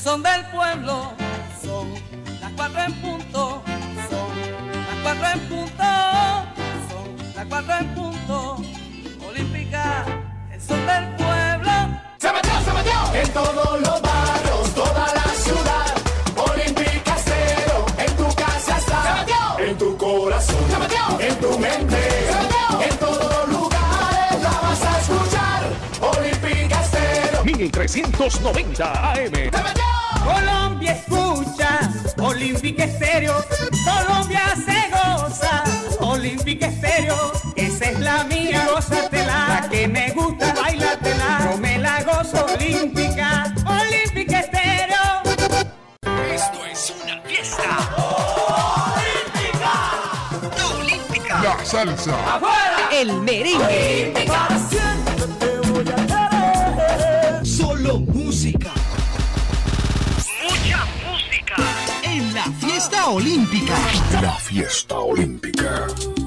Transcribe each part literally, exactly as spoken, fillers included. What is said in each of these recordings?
son del pueblo, son las cuatro en punto, son las cuatro en punto, son las cuatro en punto. Olímpica, el son del pueblo. ¡Se metió, se metió! En todos los barrios, toda la ciudad. Olímpica Estéreo, en tu casa está. ¡Se metió! En tu corazón. ¡Se metió! En tu mente. ¡Se metió! En todos los lugares la vas a escuchar. Olímpica Estéreo. mil trescientos noventa A M. ¡Se metió! Colombia escucha, Olímpica Estéreo. Colombia se goza, Olímpica Estéreo. Esa es la mía, gózatela. La que me gusta, bailatela. Yo me la gozo, Olímpica, Olímpica Estéreo. Esto es una fiesta. ¡Olímpica! Olímpica. La salsa. ¡Afuera! El merengue. ¡Olímpica! Siempre te voy a querer. Solo música. Mucha música. En la fiesta olímpica. La fiesta olímpica.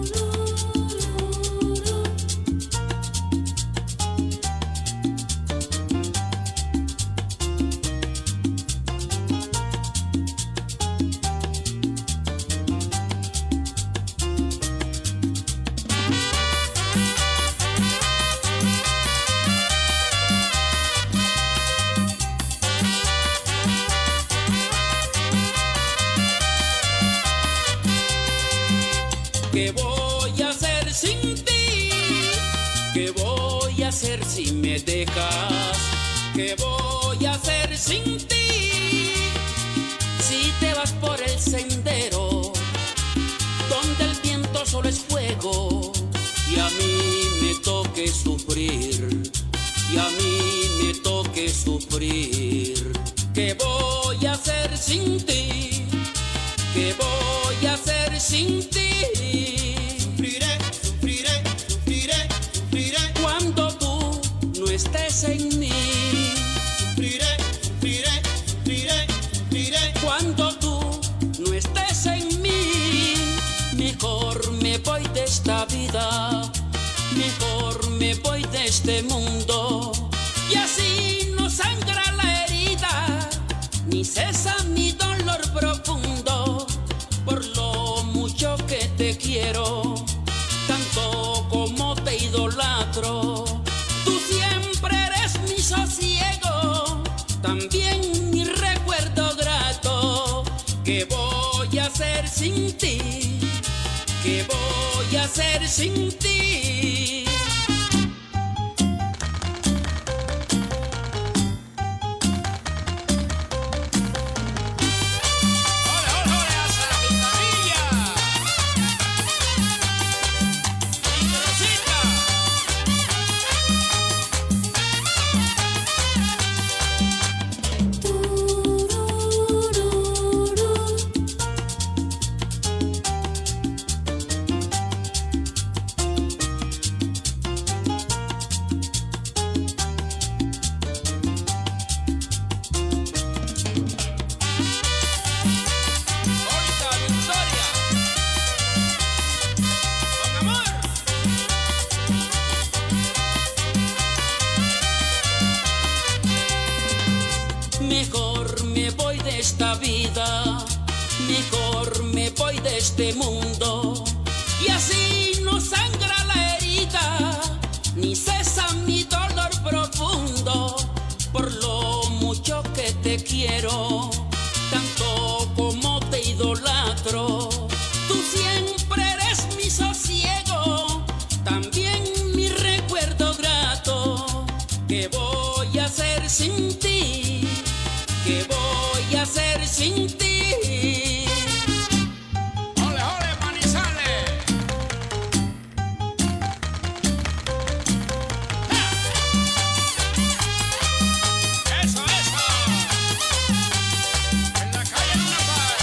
¿Qué voy a hacer sin ti? ¿Qué voy a hacer si me dejas? ¿Qué voy a hacer sin ti? Si te vas por el sendero donde el viento solo es fuego y a mí me toque sufrir, y a mí me toque sufrir. ¿Qué voy a hacer sin ti? ¿Qué voy a hacer sin ti? Sufriré, sufriré, sufriré, sufriré cuando tú no estés en mí. Sufriré, sufriré, sufriré, sufriré cuando tú no estés en mí. Mejor me voy de esta vida, mejor me voy de este mundo, y así no sangra la herida, ni cesa mi dolor profundo. Por lo mucho que te quiero, tanto como te idolatro, tú siempre eres mi sosiego, también mi recuerdo grato. ¿Qué voy a hacer sin ti? ¿Qué voy a hacer sin ti? Mejor me voy de esta vida, mejor me voy de este mundo, y así no sangra la herida, ni cesa mi dolor profundo. Por lo mucho que te quiero, tanto como te idolatro, tú siempre eres mi sosiego, también mi recuerdo grato. ¿Qué voy a hacer sin ti? ¿Qué voy a hacer sin ti? ¡Ole, ole, Manizales! ¡Eso, eso! En la calle Nunapar.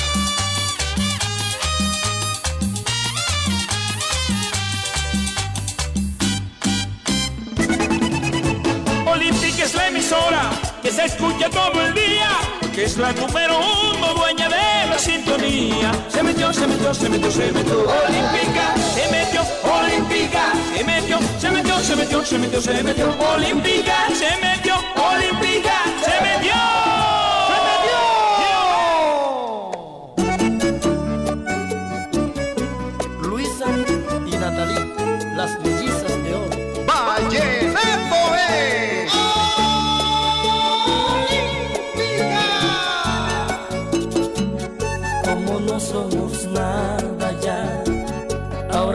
Olímpica es la emisora que se escucha todo el día, que es la número uno, dueña de la sintonía. Se metió, se metió, se metió, se metió Olímpica, se metió Olímpica, se metió, se metió, se metió, se metió, se metió Olímpica, se metió Olímpica, se metió, se metió.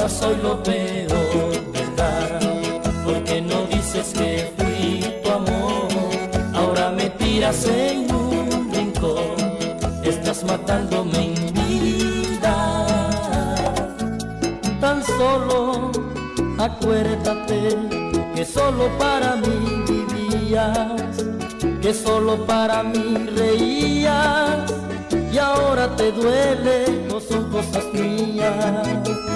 soy lo peor, ¿verdad? Porque no dices que fui tu amor. Ahora me tiras en un rincón, estás matándome en vida. Tan solo acuérdate que solo para mí vivías, que solo para mí reías, y ahora te duele, no son cosas mías.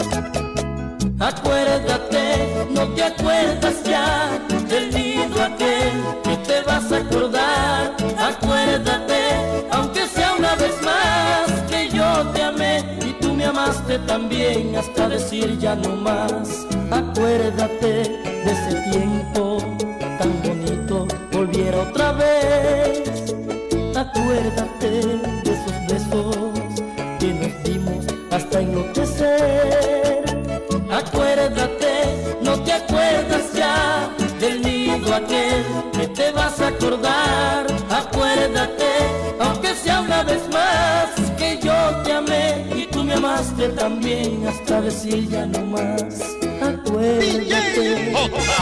Acuérdate, no te acuerdas ya del nido aquel que te vas a acordar. Acuérdate, aunque sea una vez más, que yo te amé y tú me amaste también, hasta decir ya no más. Acuérdate de ese tiempo tan bonito, volviera otra vez. Acuérdate de esos besos que nos dimos hasta enloquecer. Acuérdate, no te acuerdas ya del nido aquel que te vas a acordar. Acuérdate, aunque sea una vez más, que yo te amé y tú me amaste también, hasta decir ya no más. Acuérdate.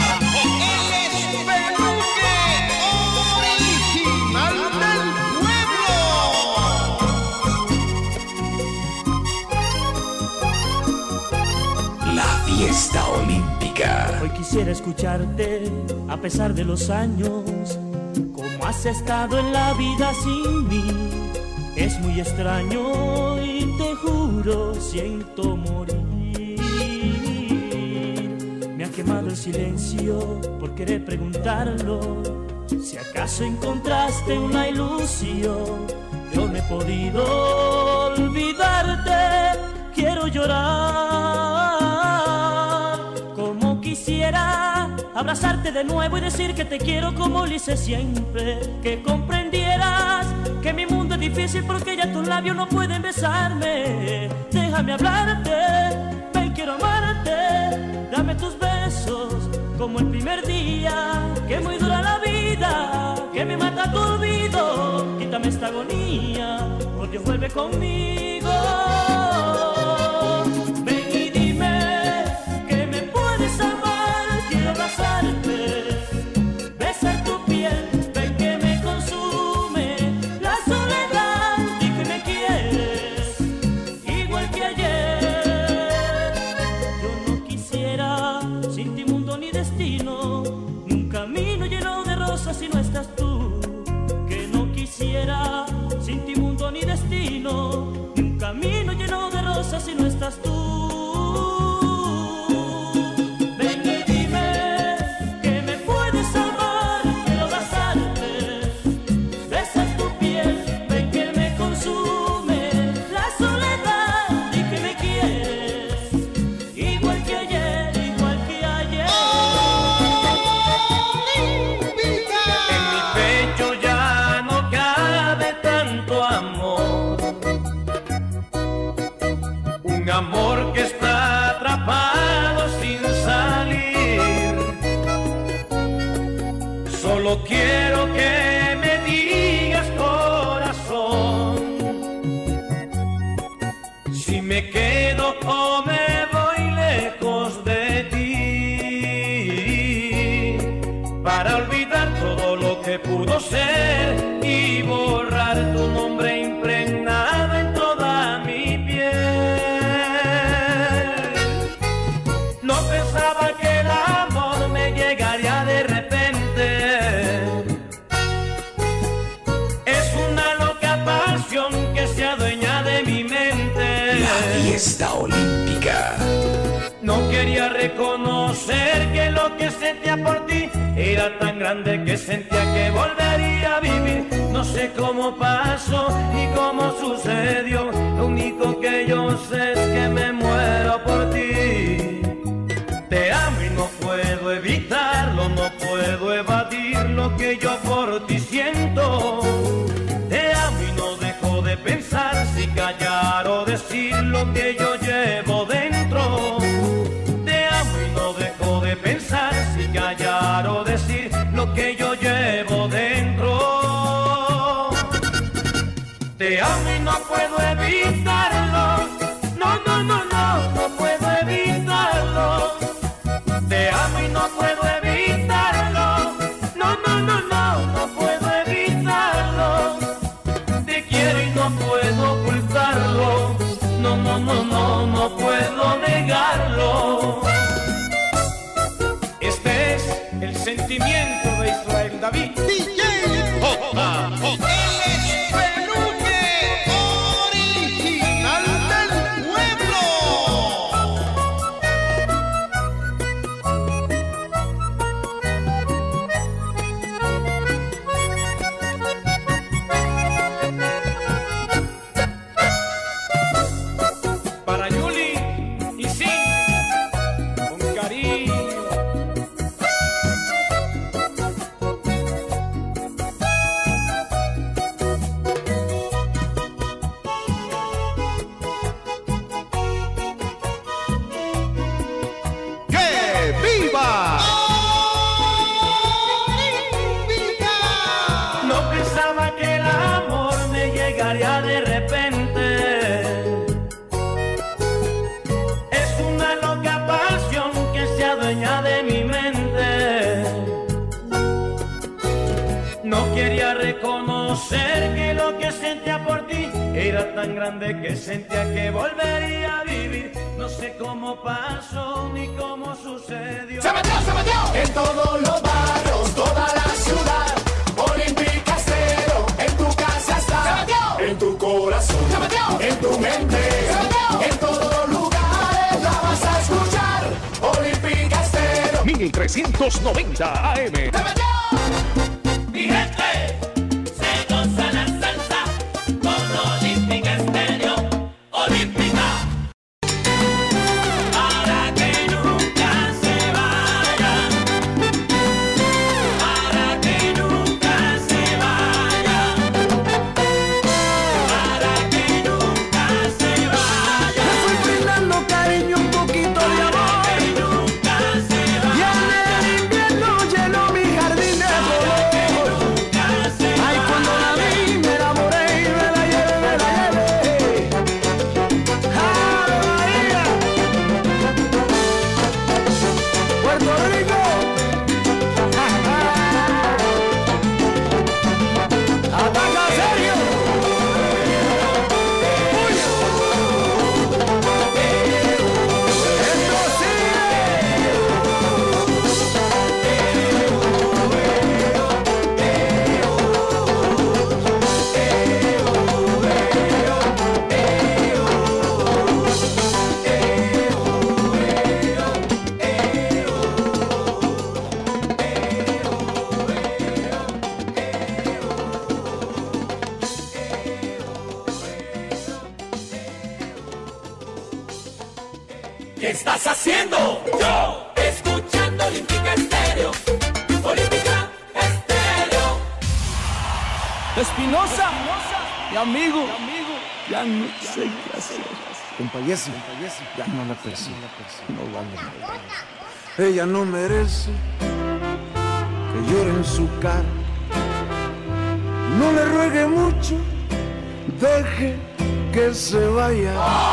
Fiesta Olímpica. Hoy quisiera escucharte a pesar de los años. ¿Cómo has estado en la vida sin mí? Es muy extraño y te juro siento morir. Me ha quemado el silencio por querer preguntarlo. Si acaso encontraste una ilusión, yo no he podido olvidarte. Quiero llorar. Quisiera abrazarte de nuevo y decir que te quiero como lo hice siempre. Que comprendieras que mi mundo es difícil porque ya tus labios no pueden besarme. Déjame hablarte, ven, quiero amarte. Dame tus besos como el primer día. Que muy dura la vida, que me mata tu olvido. Quítame esta agonía, por Dios vuelve conmigo. Besar tu piel, ven que me consume la soledad y que me quieres igual que ayer. Yo no quisiera sin ti mundo ni destino, ni un camino lleno de rosas si no estás tú. Que no quisiera sin ti mundo ni destino, ni un camino lleno de rosas si no estás tú. Amor que está atrapado sin salir. Solo quiero que me digas, corazón, si me quedo o me voy lejos de ti, para olvidar todo lo que pudo ser y borrar tu nombre impregnado en toda mi piel. Pensaba que el amor me llegaría de repente. Es una loca pasión que se adueña de mi mente. La fiesta olímpica. No quería reconocer que lo que sentía por ti era tan grande que sentía que volvería a vivir. No sé cómo pasó y cómo sucedió. Lo único que yo sé es que me muero por ti. Te amo y no puedo evitarlo, no puedo evadir lo que yo por ti siento. Te amo y no dejo de pensar si callar o decir lo que yo llevo dentro. Te amo y no dejo de pensar si callar o decir lo que yo llevo dentro. Te amo y no puedo evitarlo, no, no, no, no, no puedo evitarlo. pensaba que el amor me llegaría de repente. Es una loca pasión que se adueña de mi mente. No quería reconocer que lo que sentía por ti era tan grande que sentía que volvería a vivir. No sé cómo pasó ni cómo sucedió. Se metió, se metió en todos los barrios, toda la ciudad. Olímpica Estéreo, en tu casa está. Se metió en tu corazón. Se metió en tu mente. Se metió en todos los lugares. La vas a escuchar. Olímpica Estéreo mil trescientos noventa A M. Se metió. Mi gente, se goza la salsa con Olímpica Estéreo. Olímpica. Para que nunca se vaya. Para que nunca se vaya. Para que nunca se vaya. Le estoy brindando cariño, un poquito de amor. Para que nunca se vaya. Y en el invierno llenó mi jardín de color. Ay, cuando la vi me enamoré y me la llevé, me la llevé. ¡Ave María! Puerto Rico. ¡Ataca serio! ¡Uy! ¡Esto sigue! ¿Qué estás haciendo? Yo, escuchando Olímpica Estéreo. Olímpica Estéreo. Espinosa, mi amigo, ya no sé qué hacer. Compayece, ya no la persigo, no vale. Ella no merece que llore en su cara. No le ruegue mucho, deje que se vaya.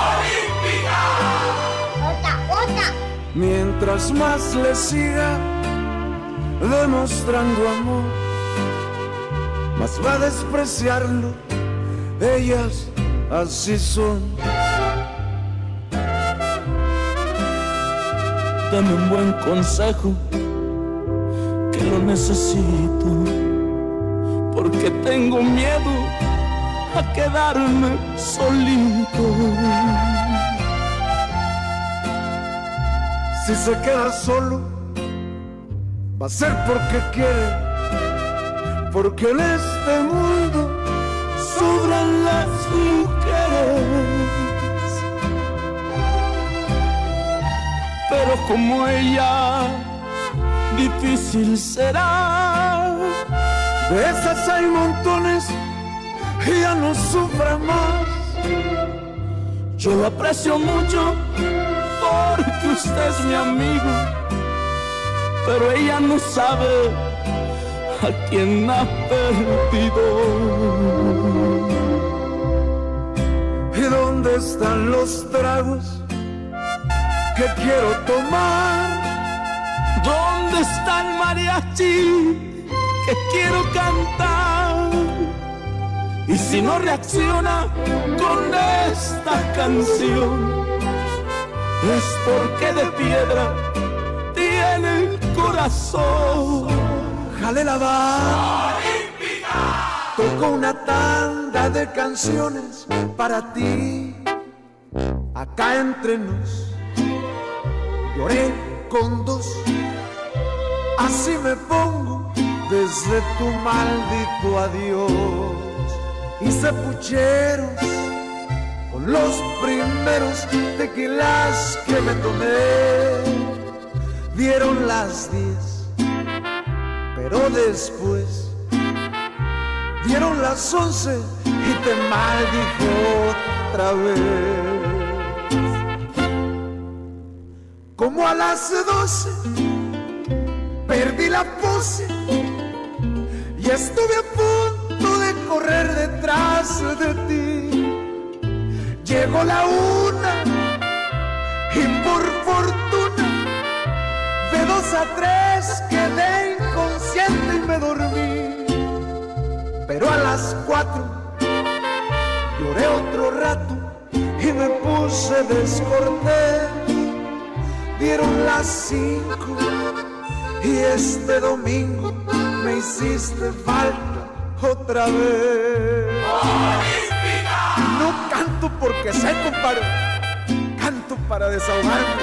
Mientras más le siga demostrando amor, más va a despreciarlo. Ellas así son. Dame un buen consejo, que lo necesito, porque tengo miedo a quedarme solito. Si se queda solo, va a ser porque quiere, porque en este mundo sobran las mujeres. Pero como ella, difícil será. De esas hay montones y ya no sufra más. Yo lo aprecio mucho porque usted es mi amigo, pero ella no sabe a quién ha perdido. ¿Y dónde están los tragos que quiero tomar? ¿Dónde está el mariachi que quiero cantar? Y si no reacciona con esta canción, es porque de piedra tiene el corazón. Jale la va, toco una tanda de canciones para ti. Acá entre nos lloré con dos, así me pongo desde tu maldito adiós. Hice pucheros con los primeros tequilas que me tomé. Dieron las diez, pero después dieron las once y te maldije otra vez. Como a las doce perdí la pose y estuve a punto correr detrás de ti. Llegó la una y por fortuna de dos a tres quedé inconsciente y me dormí. Pero a las cuatro lloré otro rato y me puse descortés. Dieron las cinco y este domingo me hiciste falta otra vez. No canto porque sé, compadre, canto para desahogarme.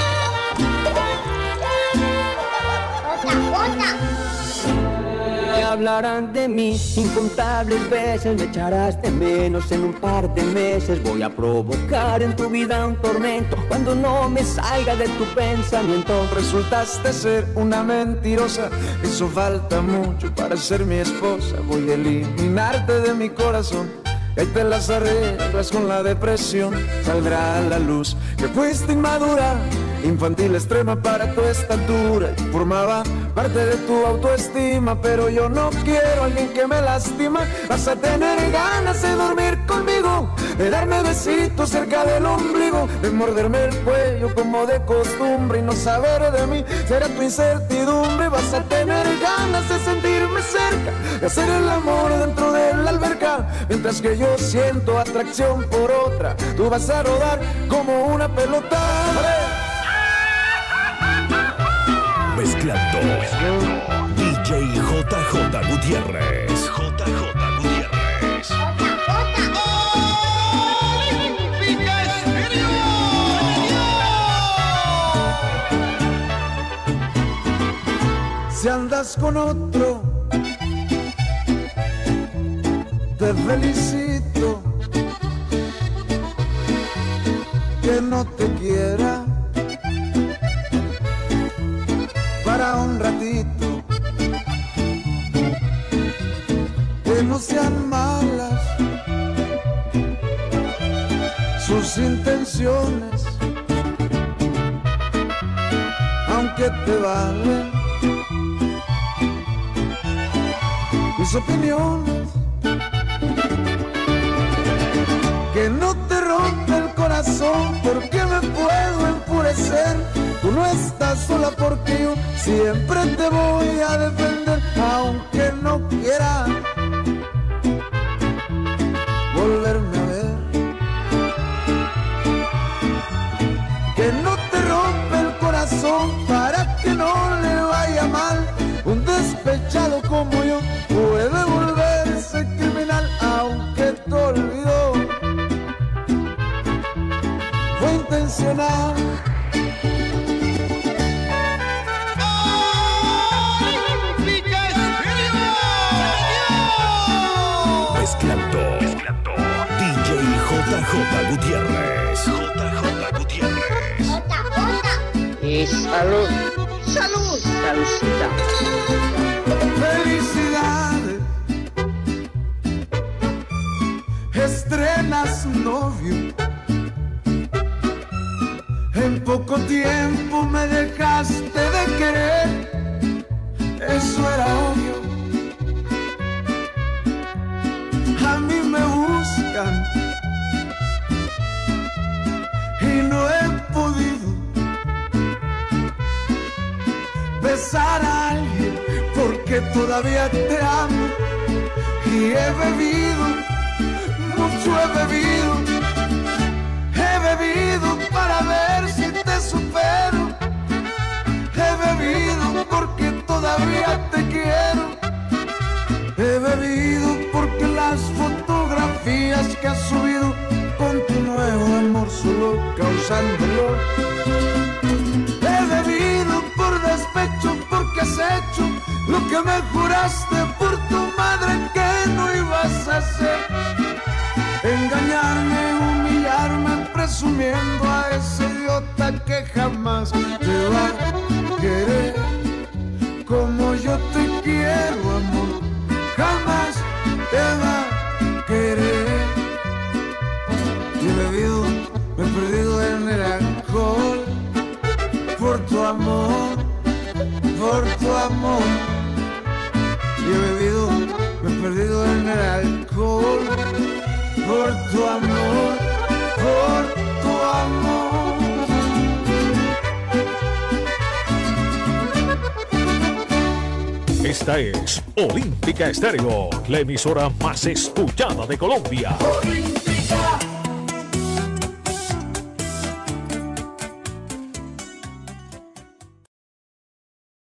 Me hablarán de mí incontables veces, me echarás de menos en un par de meses. Voy a provocar en tu vida un tormento cuando no me salga de tu pensamiento. Resultaste ser una mentirosa, hizo falta mucho para ser mi esposa. Voy a eliminarte de mi corazón, y ahí te las arreglas con la depresión. Saldrá a la luz que fuiste inmadura, infantil extrema para tu estatura, y formaba parte de tu autoestima. Pero yo no quiero a alguien que me lastima. Vas a tener ganas de dormir conmigo, de darme besitos cerca del ombligo, de morderme el cuello como de costumbre y no saber de mí será tu incertidumbre. Vas a tener ganas de sentirme cerca, de hacer el amor dentro de la alberca, mientras que yo siento atracción por otra. Tú vas a rodar como una pelota. Mezclando, Mezclando. D J J J Gutiérrez. J J Gutiérrez. Olímpica Estéreo. Si andas con otro, te felicito. Que no te quiera para un ratito, que no sean malas sus intenciones, aunque te valen mis opiniones. Que no te rompe el corazón porque me puedo enfurecer. Tú no estás sola porque yo siempre te voy a defender, aunque no quiera volverme a ver. Que no te rompe el corazón para que no le vaya mal. Un despechado como yo puede volverse criminal, aunque te olvidó. Fue intencional. Mezclando, Mezclando. D J J J Gutiérrez. J J Gutiérrez. J J. Y salud. Salud. Saludcita. Felicidades. Estrenas novio. En poco tiempo me dejaste de querer. Eso era obvio. A mí me buscan y no he podido besar a alguien porque todavía te amo. Y he bebido, mucho he bebido, he bebido para ver si te supero. He bebido porque todavía te quiero. He bebido porque las fotografías que has subido con tu nuevo amor solo causan dolor. He bebido por despecho porque has hecho lo que me juraste por tu madre que no ibas a hacer. Engañarme, humillarme, presumiendo a ese idiota que jamás te va a querer como yo te quiero, amor. Jamás te va a querer. Y he bebido, me he perdido en el alcohol por tu amor, por tu amor. Y he bebido, me he perdido en tomar alcohol por tu amor, por tu amor. Esta es Olímpica Estéreo, la emisora más escuchada de Colombia. Olímpica